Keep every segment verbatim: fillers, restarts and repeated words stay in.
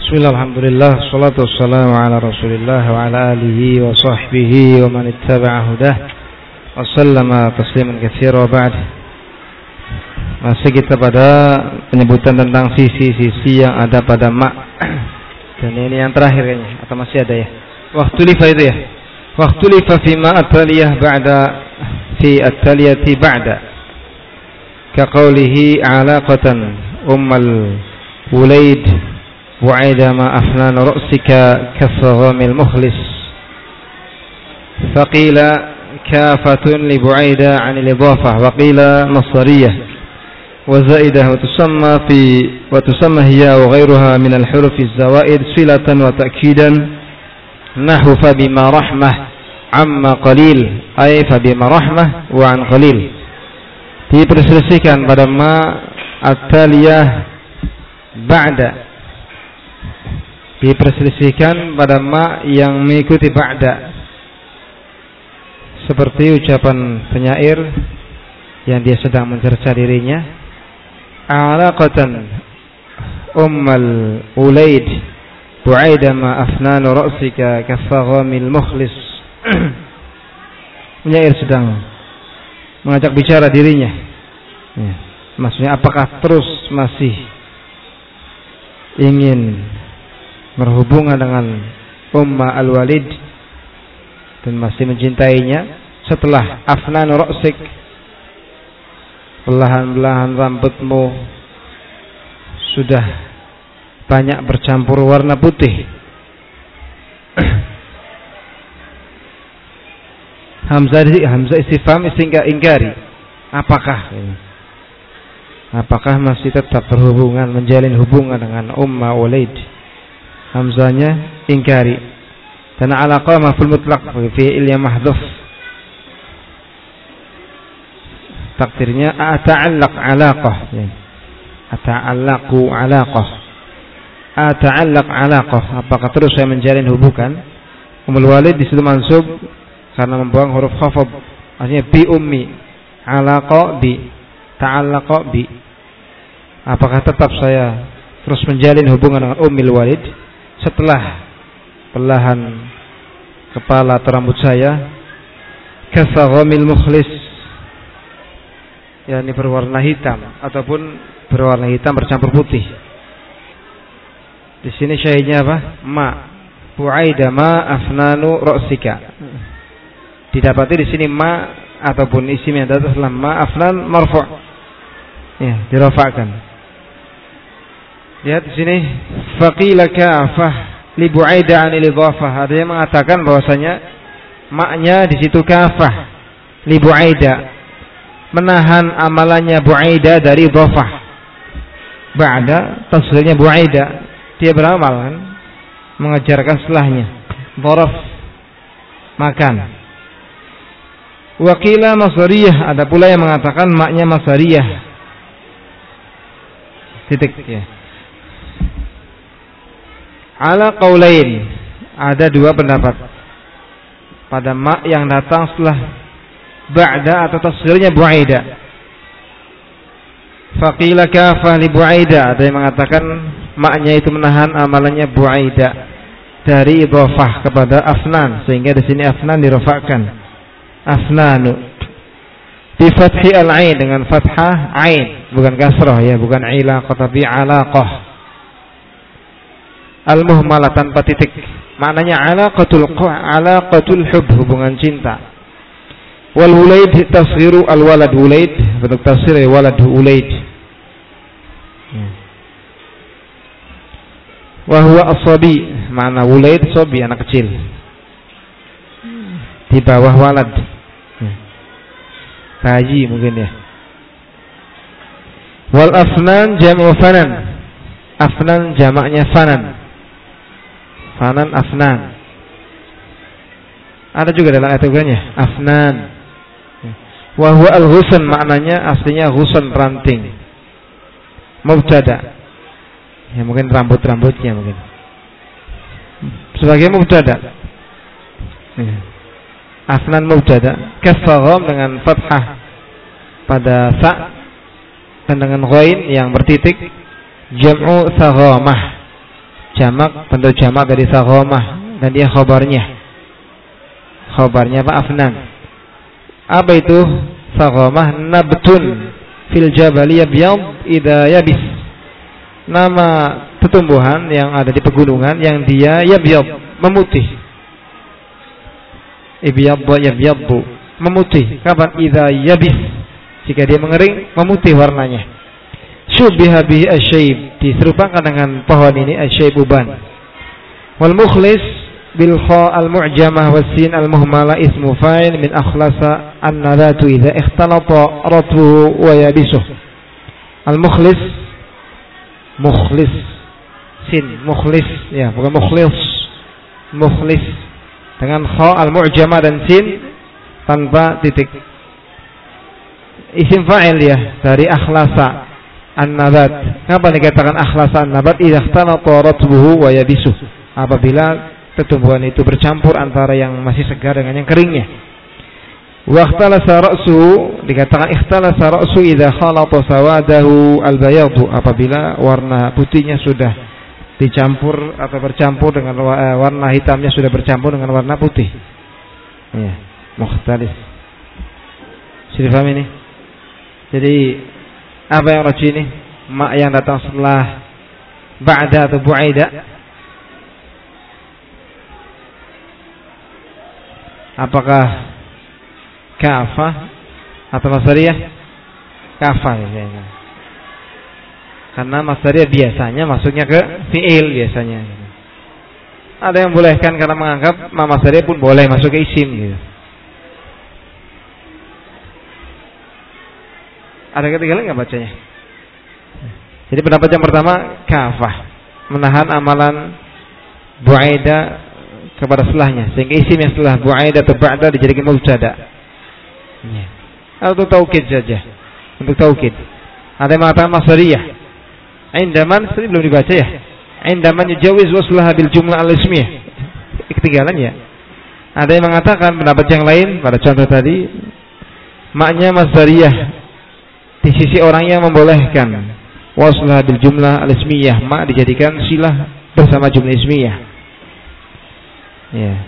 Bismillah, alhamdulillah, salatu wassalamu ala rasulillah wa ala alihi wa sahbihi wa man ittaba'a hudah wa sallama tasliman katsira wa ba'd. Masih kita pada penyebutan tentang sisi-sisi yang ada pada ma'. Dan ini yang terakhir kayaknya, atau masih ada ya? Waktu lifa itu ya. Waktu lifa fi ma at-taliyah ba'da fi at-taliyati ba'da. Ka qawlihi 'alaqatan ummal wulaid وعيد ما أفنان رأسك كالصغام المخلص فقيل كافة لبعيدة عن الإضافة وقيل مصدرية وزائدة وتسمى في وتسمى هي وغيرها من الحروف الزوائد صلة وتأكيدا نحو فبما رحمة عما قليل أي فبما رحمة وعن قليل. Diperselisihkan pada ma at-taliyah ba'da, diperselisihkan pada ma yang mengikuti ba'da, seperti ucapan penyair yang dia sedang mencerca dirinya, alaqatan ummal ulaid bu'aida ma afnanu ra'sika kaffaghamil mukhlis. Penyair sedang mengajak bicara dirinya ya. Maksudnya apakah terus masih ingin berhubungan dengan Umma al-Walid dan masih mencintainya setelah afnan ra'sik, belahan-belahan rambutmu sudah banyak bercampur warna putih. Hamzah Hamzah istifham istingka ingkari. Apakah ini? Apakah masih tetap berhubungan, menjalin hubungan dengan Umma Walid? Hamzanya ingkari. Dan alaqah maf'ul mutlaq fi'il yang mahdhuf. Takdirnya ata'allaq alaqah. Ata'allaqu alaqah. Ata'allaq alaqah. Apakah terus saya menjalin hubungan? Ummul Walid di situ mansub karena membuang huruf khafad. Artinya bi ummi. Alaqa bi. Ta'allaqa bi. Apakah tetap saya terus menjalin hubungan dengan Ummul Walid setelah belahan kepala atau rambut saya kasaghamil mukhlis, yakni berwarna hitam ataupun berwarna hitam bercampur putih. Di sini syahidnya apa? Ma bu'aida ma afnanu ra'sika. Didapati di sini ma ataupun isim yang datang setelah ma afnan marfu'. Ya, dirafa'kan. Lihat di sini faqila kafah li bu'aida 'anil idhafah. Ada yang mengatakan bahwasanya maknya di situ kafah li bu'aida, menahan amalannya bu'aida dari idhafah. Ba'da tasghirnya bu'aida, dia beramal kan, mengajarkan setelahnya dharaf makan. Wa qila masdariyah, ada pula yang mengatakan maknya masdariyah. Titik ya. Ala qaulain, ada dua pendapat pada ma yang datang setelah ba'da atau tasghirnya bu'aida. Faqila kafah li bu'aida, ada yang mengatakan maknya itu menahan amalannya bu'aida dari idhafah kepada afnan, sehingga di sini afnan dirafa'kan afnanu bi fathi al-ain, dengan fathah ain, bukan kasrah ya, bukan ilaqah tapi alaqah. Al-muhmalah tanpa titik, maknanya alaqatul alaqatul hub, hubungan cinta. Wal wulaid tasghiru al-walad, wulaid bentuk tasghir walad wulaid. Wa huwa as-sabi, makna wulaid sabi, anak kecil di bawah walad, bayi mungkin ya. Wal afnan jam'u fanan, afnan jamaknya fanan. Fanan afnan. Ada juga dalam ayat tugasnya afnan. Wa huwa al-ghusn, maknanya aslinya ghusn, ranting. Mubtada. Ya mungkin rambut-rambutnya mungkin. Sebagai mubtada. Ya. Afnan mubtada. Kafagham dengan fathah pada sa dan dengan ghain yang bertitik, jam'u saghamah, jamak, bentuk jamak dari saghamah, dan dia khabarnya. Khabarnya apa? Afnan. Apa itu saghamah? Nabtun fil jabali yabyad idza yabis. Nama tumbuhan yang ada di pegunungan yang dia yabyad, memutih. Ibyad yabyad, memutih. Kapan? Idza yabis, jika dia mengering, memutih warnanya. Syubbiha bihi asyayb, diserupakan dengan pohon ini asyayb uban. Wal mukhlis bil kha al mu'jamah was sin al muhmala ismu fa'il min akhlasa an-nabatu idza ikhtalata ratbuhu wa yabisuh. Al mukhlis, mukhlis sin, mukhlis ya, bukan mukhlis, mukhlis dengan kha al mu'jamah dan sin tanpa titik. Isim fa'il ya dari akhlasa an-nabat. Kenapa dikatakan akhlasa an-nabat? Idza ikhtalata ratbuhu wa yabisuh, apabila tumbuhan itu bercampur antara yang masih segar dengan yang keringnya. Wa ikhtalasa ra'suhu, dikatakan ikhtalasa ra'su idza khalata sawadahu al-bayadu, apabila warna putihnya sudah dicampur atau bercampur dengan warna hitamnya sudah bercampur dengan warna putih. Ya, mukhtalis. Sudah paham ini? Jadi apa yang rajih ini? Ma yang datang setelah ba'da atau bu'aida? Apakah kafah atau masdariyah? Kafah ya. Karena masdariyah biasanya masuknya ke fi'il biasanya. Ada yang bolehkan karena menganggap ma masdariyah pun boleh masuk ke isim gitu. Ada ketinggalan nggak bacanya? Jadi pendapat yang pertama kafah, menahan amalan bu'aida kepada setelahnya, sehingga isim yang setelah bu'aida atau ba'da dijadikan mubtada. Ya. Atau taukid saja, untuk taukid. Ada yang mengatakan masdariyah. Indaman tadi belum dibaca ya. Indaman yujawiz waslaha bil jumlah al-ismiyah. Ketinggalan ya. Ada yang mengatakan pendapat yang lain pada contoh tadi, maknya masdariyah di sisi orang yang membolehkan waslaha bil jumlah al-ismiyah, mak dijadikan silah bersama jumlah ismiyah. Ya.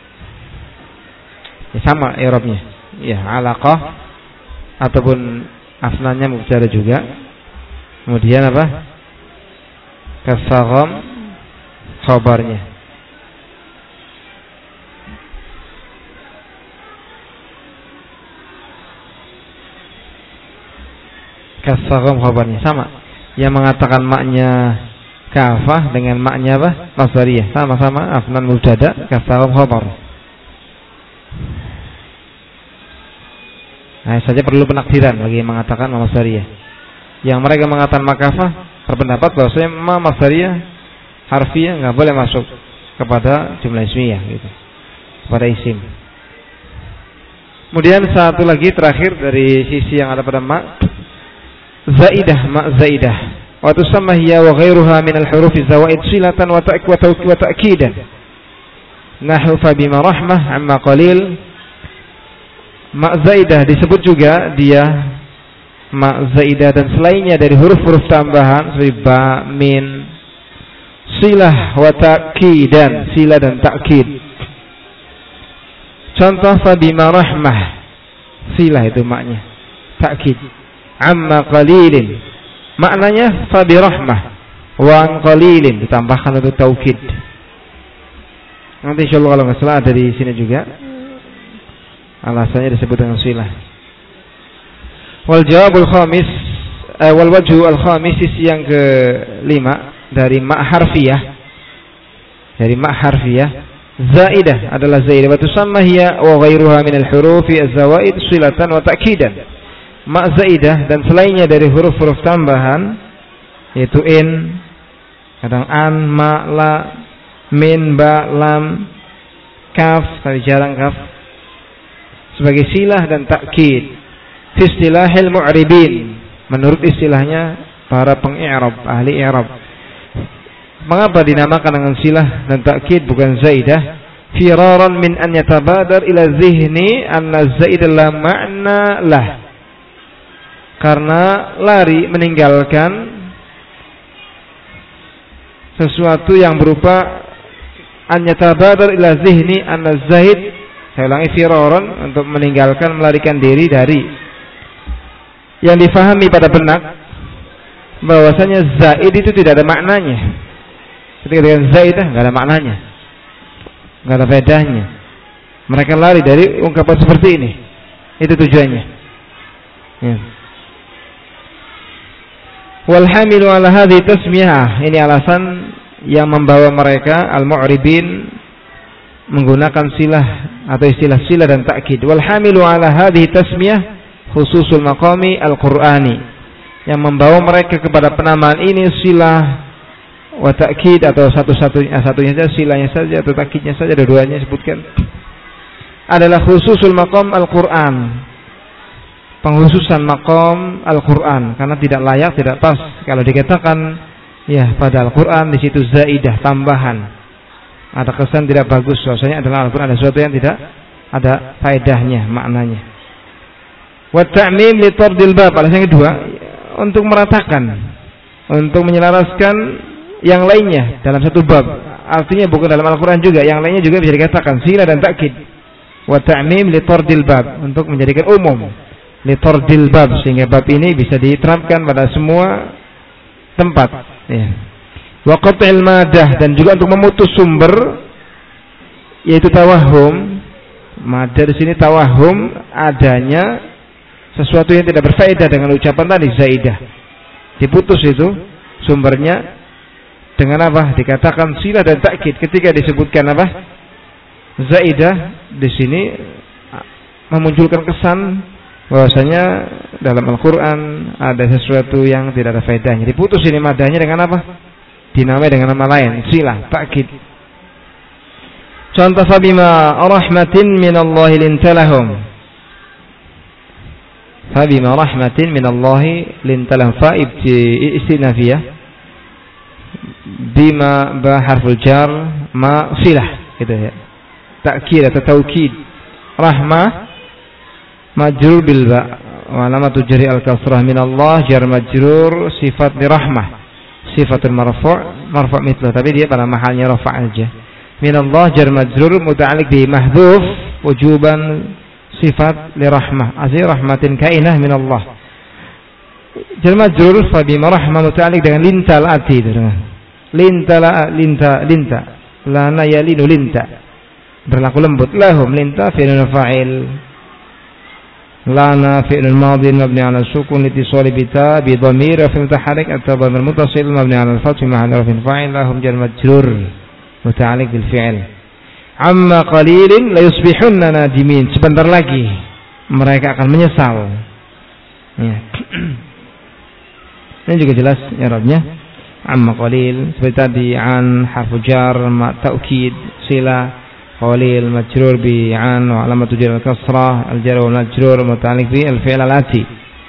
Ya sama i'rabnya. Ya, alaqah ataupun afnannya mubtada juga. Kemudian apa? Kasagham khabarnya. Kasagham khabarnya sama. Yang mengatakan maknya kafah dengan maknya apa? Masdariyah, sama-sama afnan mubtada, kasagham khabar. Nah, saja perlu penakdiran bagi yang mengatakan ma masdariyah. Yang mereka mengatakan makafah berpendapat bahwasanya ma masdariyah harfiah enggak boleh masuk kepada jumlah ismiyah gitu. Kepada isim. Kemudian satu lagi terakhir dari sisi yang ada pada ma, zaidah, ma zaidah. Wa tusamma hiya wa ghairuha min al-huruf az-zawaid silatan wa ta'kid wa ta'kidan. Nahu fa bima rahmah amma qalil. Ma zaidah disebut juga dia ma zaidah dan selainnya dari huruf-huruf tambahan seperti ba, min, silah wa ta'kidan, silah dan ta'kid. Contoh fa bima rahmah, silah itu maknya, ta'kid. Amma qalilin, maknanya fa bi rahmah, wa an qalilin ditambahkan untuk taukid. Nanti insyaallah kalau enggak salah ada di sini juga. Alasannya disebut dengan silah. Wal jawabul khamis, eh, wal wajhu al khamis yang kelima dari ma harfiyah. Dari ma harfiyah, zaidah adalah zaidah wa tusamma hiya wa ghairuha min al hurufi az-zawaid silatan wa ta'kidan. Ma zaidah dan selainnya dari huruf-huruf tambahan yaitu in, kadang an, ma, la, min, ba, lam, kaf, tapi jarang kaf, sebagai silah dan takkid fi istilahil mu'ribin, menurut istilahnya para pengi'rab, ahli i'rab. Mengapa dinamakan dengan silah dan takkid bukan zaidah? Firaran min an yatabadar ila zihni anna zaidah la ma'na lah, karena lari meninggalkan sesuatu yang berupa an yatabadar ila zihni anna zaid, saya ulangi, firaran, untuk meninggalkan, melarikan diri dari yang difahami pada benak bahwasanya zaid itu tidak ada maknanya. Ketika dengan zaid enggak ada maknanya, enggak ada faedahnya. Mereka lari dari ungkapan seperti ini. Itu tujuannya. Ya. Wal hamilu ala hadhihi tasmiyah, ini alasan yang membawa mereka al-mu'ribin menggunakan silah atau istilah silah dan takkid. Wal hamilu ala hadhihi tasmiyah khususul maqami al-Qur'ani, yang membawa mereka kepada penamaan ini silah wa takkid, atau satu-satunya satunya saja, silahnya saja atau takkidnya saja, dua-duanya disebutkan, adalah khususul maqam al-Qur'an, penghususan maqam Al-Quran, karena tidak layak, tidak pas kalau dikatakan ya pada Al-Quran di situ zaidah, tambahan, ada kesan tidak bagus. Soalnya adalah Al-Quran ada sesuatu yang tidak ada faedahnya, maknanya. Wa ta'mim li tardil bab, alasan kedua, untuk meratakan, untuk menyelaraskan yang lainnya dalam satu bab. Artinya bukan dalam Al-Quran juga, yang lainnya juga bisa dikatakan silah dan takkid. Wa ta'mim li tardil bab, untuk menjadikan umum, litordil bab, sehingga bab ini bisa diterapkan pada semua tempat. Ya. Wa qat'il madah, dan juga untuk memutus sumber, yaitu tawahum. Madah di sini tawahum, adanya sesuatu yang tidak berfaedah dengan ucapan tadi zaidah. Diputus itu sumbernya dengan apa? Dikatakan silah dan takkid. Ketika disebutkan apa? Zaidah di sini memunculkan kesan bahwasanya dalam Al-Quran ada sesuatu yang tidak ada faedahnya. Diputus ini madahnya dengan apa? Dinamai dengan nama lain, silah, takkid. Contoh, fabima rahmatin minallahi lintalahum. Fabima rahmatin minallahi lintalahum, fa istinafiyah. Bima ba harful jar, ma silah, gitu ya. Takkid atau taukid. Rahmah majrur bil ba, wa alamatu jari al kasrah min Allah, jar majrur sifat li rahmah, sifatul marfu' marfu' mithlu, tapi dia pada mahalnya rafa' aja. Min Allah jar majrur muta'alliq bi mahdhuf wujuban sifat li rahmah, azzi rahmatin kainah min Allah. Jar majrur fa bi rahmah muta'alliq dengan lintal ati, dengan lintala linta linta lana yalinu linta, berlaku lembut. Lahum linta fi'lun fa'il, lana fi'lun madhi mabni 'ala sukun litisali bi ta bi dhamir fi mutaharrik atau dhamir muttasil mabni 'ala al-fath fi mahall raf'in fa'il. Lahum jar majrur muta'alliq bil fi'l. Amma qalilin la yusbihunna nadimin, sebentar lagi mereka akan menyesal. Ya. Ini juga jelas i'rabnya. Amma qalil seperti tadi, an harfu jar ma taukid silah, qalil majrur bi an wa alamatu jar al-kasrah, al-jar wal majrur muta'alliq bi al-fi'l al-ati.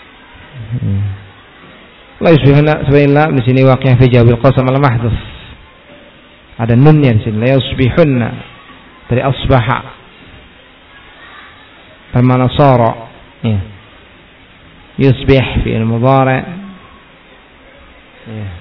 La yusbihuna sebenarnya di sini waqi' fi jawabil qasam al-mahdhuf. Ada nunnya di sini, la yusbihunna dari asbaha bermakna sara. Ya. Yusbih fi'il mudhari'. Ya.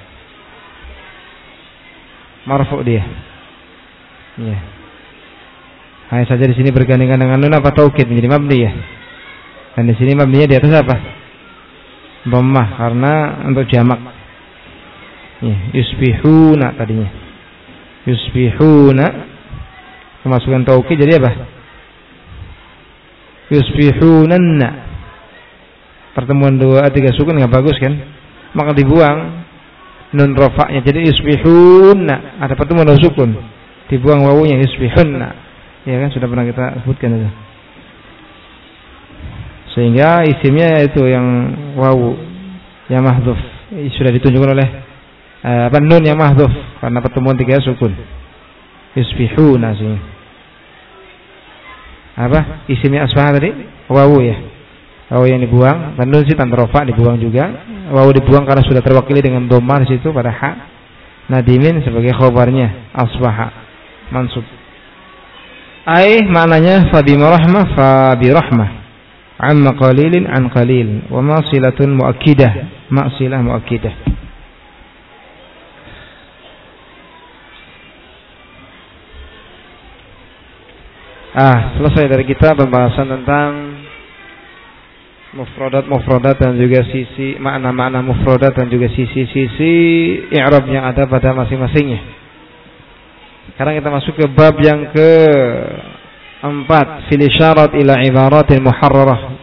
Marfu' dia. Ya. Hanya saja di sini bergandengan dengan nun apa taukid menjadi mabni ya. Dan di sini mabninya di atas apa? Dhammah, karena untuk jamak. Ya, yusbihuna tadinya. Yusbihuna kemasukan taukid jadi apa? Yusbihunanna. Pertemuan dua tiga sukun enggak bagus kan? Maka dibuang nun rafa'nya jadi yusbihunna. Ada pertemuan dua sukun, dibuang wawunya yusbihunna. Ya kan, sudah pernah kita sebutkan itu. Sehingga isimnya itu yang wawu yang mahdhuf sudah ditunjukkan oleh apa, nun yang mahdhuf karena pertemuan tiga sukun. Yusbihuna sih. Apa? Isimnya asbah tadi wawu ya. Wawu yang dibuang, dan nun sih tanpa rafa dibuang juga. Wawu dibuang karena sudah terwakili dengan dhammah di situ pada ha. Nadimin sebagai khabarnya asbaha mansub. Ai maknanya fa bi rahmah fa bi rahmah, amma qalilin an qalil, wa ma silatun muakkidah, ma silah muakkidah. Ah, selesai dari kita pembahasan tentang mufradat-mufradat dan juga sisi makna-makna mufradat dan juga sisi-sisi i'rab yang ada pada masing-masingnya. Sekarang kita masuk ke bab yang keempat, fil isyarat ila ibaratin muharrarah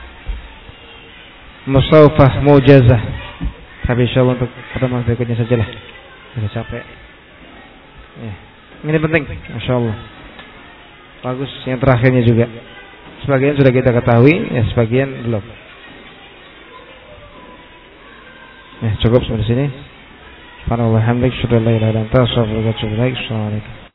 musawfah mujazah. Tapi insyaallah untuk pertemuan berikutnya sajalah. Sudah capek. Ya. Ini penting, insyaallah. Bagus yang terakhirnya juga. Sebagian sudah kita ketahui, ya sebagian belum. Ya, cukup sampai sini. Subhanallah, hamdaka, syukur la ilaha illa anta, astaghfiruka wa atubu ilaik. Assalamualaikum.